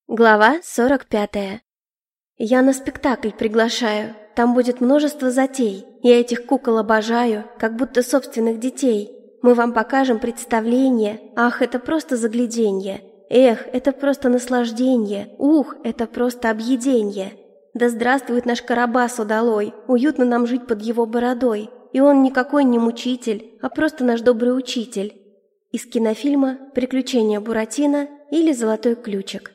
Глава 45. Я на спектакль приглашаю. Там будет множество затей. Я этих кукол обожаю, как будто собственных детей. Мы вам покажем представление. Ах, это просто загляденье. Эх, это просто наслажденье. Ух, это просто объеденье. Да здравствует наш Карабас удалой. Уютно нам жить под его бородой. И он никакой не мучитель, а просто наш добрый учитель. Из кинофильма «Приключения Буратино» или «Золотой ключик».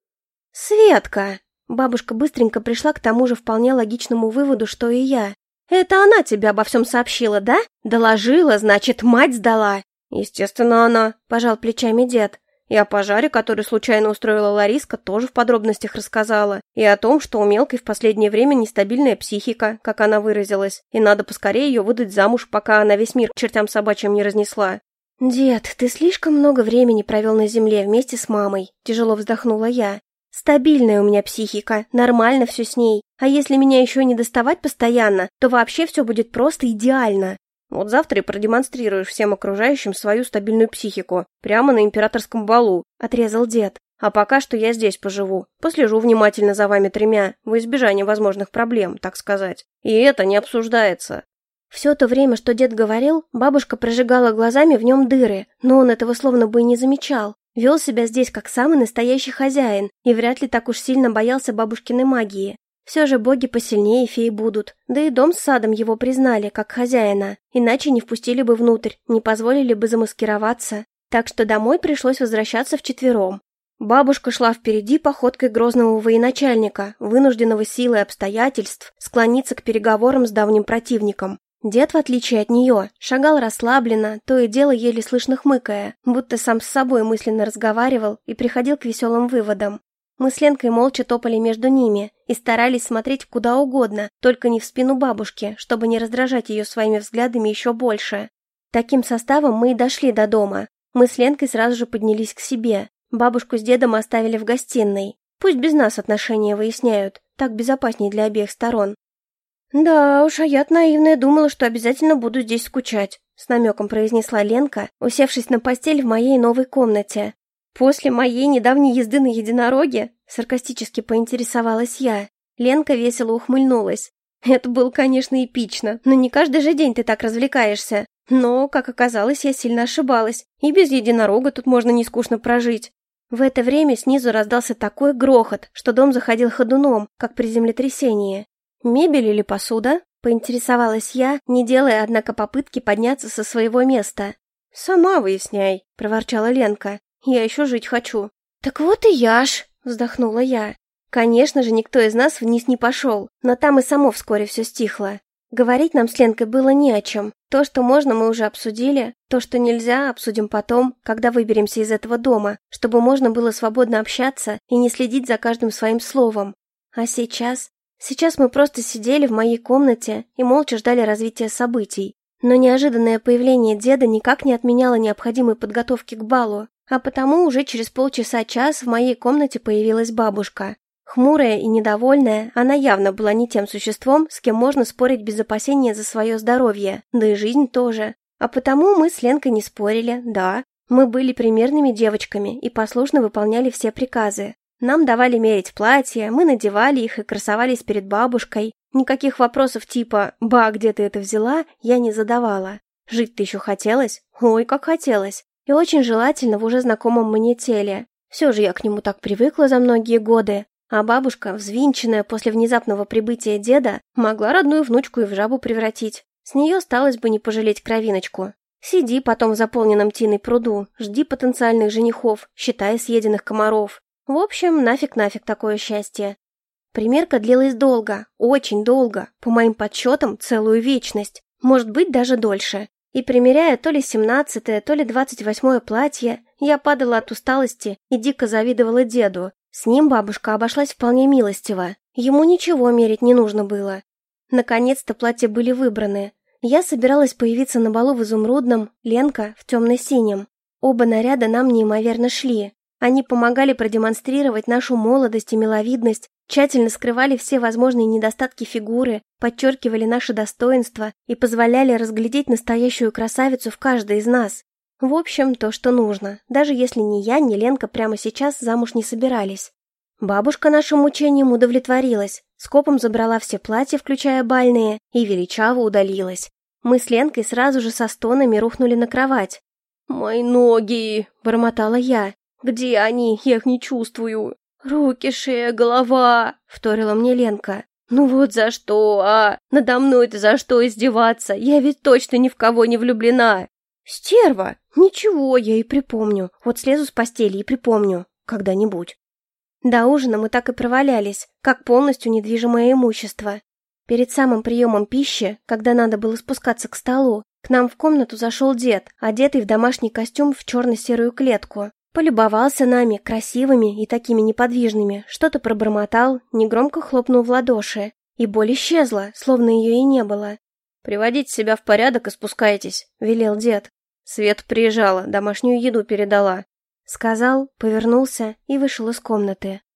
«Светка!» Бабушка быстренько пришла к тому же вполне логичному выводу, что и я. «Это она тебе обо всем сообщила, да? Доложила, значит, мать сдала!» «Естественно, она», — пожал плечами дед. И о пожаре, который случайно устроила Лариска, тоже в подробностях рассказала. И о том, что у мелкой в последнее время нестабильная психика, как она выразилась, и надо поскорее ее выдать замуж, пока она весь мир к чертям собачьим не разнесла. «Дед, ты слишком много времени провел на земле вместе с мамой», — тяжело вздохнула я. «Стабильная у меня психика, нормально все с ней. А если меня еще не доставать постоянно, то вообще все будет просто идеально. Вот завтра и продемонстрируешь всем окружающим свою стабильную психику, прямо на императорском балу», — отрезал дед. «А пока что я здесь поживу, послежу внимательно за вами тремя, во избежание возможных проблем, так сказать. И это не обсуждается». Все то время, что дед говорил, бабушка прожигала глазами в нем дыры, но он этого словно бы и не замечал. Вел себя здесь как самый настоящий хозяин и вряд ли так уж сильно боялся бабушкиной магии. Все же боги посильнее феи будут, да и дом с садом его признали как хозяина, иначе не впустили бы внутрь, не позволили бы замаскироваться. Так что домой пришлось возвращаться вчетвером. Бабушка шла впереди походкой грозного военачальника, вынужденного силой обстоятельств склониться к переговорам с давним противником. Дед, в отличие от нее, шагал расслабленно, то и дело еле слышно хмыкая, будто сам с собой мысленно разговаривал и приходил к веселым выводам. Мы с Ленкой молча топали между ними и старались смотреть куда угодно, только не в спину бабушки, чтобы не раздражать ее своими взглядами еще больше. Таким составом мы и дошли до дома. Мы с Ленкой сразу же поднялись к себе. Бабушку с дедом оставили в гостиной. Пусть без нас отношения выясняют, так безопаснее для обеих сторон. «Да уж, а я-то наивная думала, что обязательно буду здесь скучать», — с намеком произнесла Ленка, усевшись на постель в моей новой комнате. «После моей недавней езды на единороге?» — саркастически поинтересовалась я. Ленка весело ухмыльнулась. «Это было, конечно, эпично, но не каждый же день ты так развлекаешься. Но, как оказалось, я сильно ошибалась, и без единорога тут можно нескучно прожить». В это время снизу раздался такой грохот, что дом заходил ходуном, как при землетрясении. «Мебель или посуда?» — поинтересовалась я, не делая, однако, попытки подняться со своего места. «Сама выясняй», — проворчала Ленка. «Я еще жить хочу». «Так вот и я ж», — вздохнула я. Конечно же, никто из нас вниз не пошел, но там и само вскоре все стихло. Говорить нам с Ленкой было не о чем. То, что можно, мы уже обсудили. То, что нельзя, обсудим потом, когда выберемся из этого дома, чтобы можно было свободно общаться и не следить за каждым своим словом. А сейчас... Сейчас мы просто сидели в моей комнате и молча ждали развития событий. Но неожиданное появление деда никак не отменяло необходимой подготовки к балу, а потому уже через полчаса-час в моей комнате появилась бабушка. Хмурая и недовольная, она явно была не тем существом, с кем можно спорить без опасения за свое здоровье, да и жизнь тоже. А потому мы с Ленкой не спорили, да. Мы были примерными девочками и послушно выполняли все приказы. Нам давали мерить платья, мы надевали их и красовались перед бабушкой. Никаких вопросов типа «Ба, где ты это взяла?» я не задавала. Жить-то еще хотелось? Ой, как хотелось. И очень желательно в уже знакомом мне теле. Все же я к нему так привыкла за многие годы. А бабушка, взвинченная после внезапного прибытия деда, могла родную внучку и в жабу превратить. С нее осталось бы не пожалеть кровиночку. Сиди потом в заполненном тиной пруду, жди потенциальных женихов, считай съеденных комаров. В общем, нафиг такое счастье. Примерка длилась долго, очень долго, по моим подсчетам, целую вечность, может быть, даже дольше. И примеряя то ли 17-е, то ли 28-е платье, я падала от усталости и дико завидовала деду. С ним бабушка обошлась вполне милостиво, ему ничего мерить не нужно было. Наконец-то платья были выбраны. Я собиралась появиться на балу в изумрудном, Ленка в темно-синем. Оба наряда нам неимоверно шли. Они помогали продемонстрировать нашу молодость и миловидность, тщательно скрывали все возможные недостатки фигуры, подчеркивали наши достоинства и позволяли разглядеть настоящую красавицу в каждой из нас. В общем, то, что нужно, даже если ни я, ни Ленка прямо сейчас замуж не собирались. Бабушка нашим мучением удовлетворилась, скопом забрала все платья, включая бальные, и величаво удалилась. Мы с Ленкой сразу же со стонами рухнули на кровать. «Мои ноги!» – бормотала я. «Где они? Я их не чувствую!» «Руки, шея, голова!» – вторила мне Ленка. «Ну вот за что, а? Надо мной-то за что издеваться? Я ведь точно ни в кого не влюблена!» «Стерва! Ничего, я и припомню. Вот слезу с постели и припомню. Когда-нибудь». До ужина мы так и провалялись, как полностью недвижимое имущество. Перед самым приемом пищи, когда надо было спускаться к столу, к нам в комнату зашел дед, одетый в домашний костюм в черно-серую клетку. Полюбовался нами, красивыми и такими неподвижными, что-то пробормотал, негромко хлопнул в ладоши. И боль исчезла, словно ее и не было. «Приводите себя в порядок и спускайтесь», — велел дед. «Свет приезжала, домашнюю еду передала», — сказал, повернулся и вышел из комнаты.